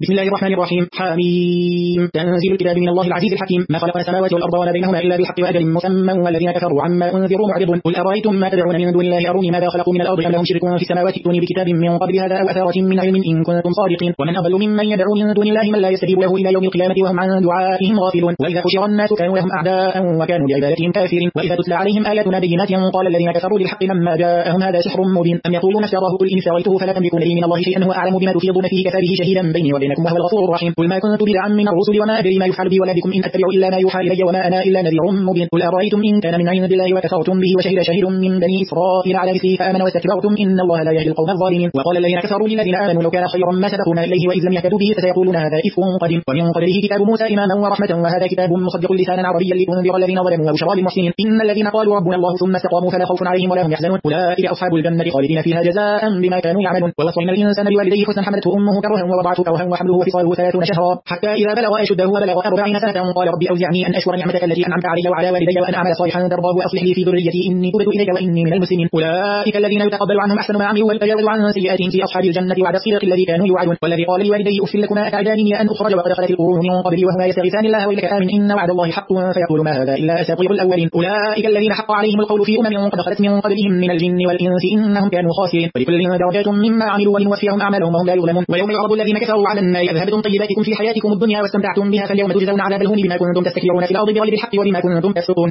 بسم الله الرحمن الرحيم. حميم. تنزيل الكتاب من الله العزيز الحكيم. ما خلقنا السماوات والأرض وما بينهما إلا بالحق وأجل مسمى والذين كفروا عما أنذروا معرضون. قل أرأيتم ما تدعون من دون الله أروني ماذا خلقوا من الأرض أم لهم شرك في السماوات ائتوني بكتاب من قبل هذا أو أثارة من علم إن كنتم صادقين. ومن أضل ممن يدعو من دون الله من لا يستجيب له إلى يوم القيامة وهم عن دعائهم غافلون. وإذا حشر الناس كانوا لهم أعداء وكانوا بعبادتهم كافرين. وإذا تتلى عليهم آياتنا بينات قال الذين كفروا للحق لما جاءهم هذا سحر مبين أم يقولون افتراه قل إن افتريته فلا تملكون لي من الله شيئا هو أعلم بما تفيضون فيه كفى به شهيدا بيني وبينكم وهو الغفور الرحيم. قل ما كنت بدعا من الرسل وما أدري ما يفعل بي ولا بكم إن أتبع إلا ما يوحى إلي وما أنا إلا نذير مبين. قل أرأيتم إن كان من عند الله وكفرتم به وشهد شاهد من بني إسرائيل على مثله فآمن واستكبرتم إن الله لا يهدي القوم الظالمين. وقال الذين كفروا للذين آمنوا لو كان خيرا ما سبقونا إليه وإذ لم يهتدوا به فسيقولون هذا إفك قديم. ومن قبله كتاب موسى إماما ورحمة وهذا كتاب مصدق لسانا عربيا لتنذر الذين ظلموا وبشرى للمحسنين. إن الذين قالوا ربنا الله ثم استقاموا فلا خوف عليهم ولا هم يحزنون أولئك أصحاب الجنة خالدين فيها جزاء بما كانوا يعملون. ووصينا الإنسان بوالديه حسنا حملته أمه كرها ووضعته كرها وحمله وفصاله 30 شهرا حتى إذا بلغ أشده وبلغ 40 سنة قال ربي أوزعني أن أشكر نعمتك التي أنعمت علي وعلى والدي وأن أعمل صالحا ترضاه وأصلح لي في ذريتي إني تبت إليك وإني من المسلمين. أولئك الذين يتقبل عنهم أحسن ما عملوا ويتجاوز عن سيئاتهم في أصحاب الجنة وعد الصدق الذي كانوا يوعدون. والذي قال لوالديه أف لكما أتعدانني أن أخرج وقد خلت القرون من قبلي وهما يستغيثان الله ويلك آمن إن وعد الله حق فيقول ما هذا إلا أساطير الأولين. أولئك الذين حق عليهم القول في قد خلت من قبلهم من الجن والإنس إنهم كانوا خاسرين. ولكل درجات مما عملوا ولنوفيهم أعمالهم وهم لا يظلمون. ويوم يعرض الذين كفروا على النار أذهبتم طيباتكم في حياتكم الدنيا واستمتعتم بها فاليوم تجزون عذاب الهون بما كنتم تستكبرون في الأرض بغير الحق وبما كنتم تفسقون.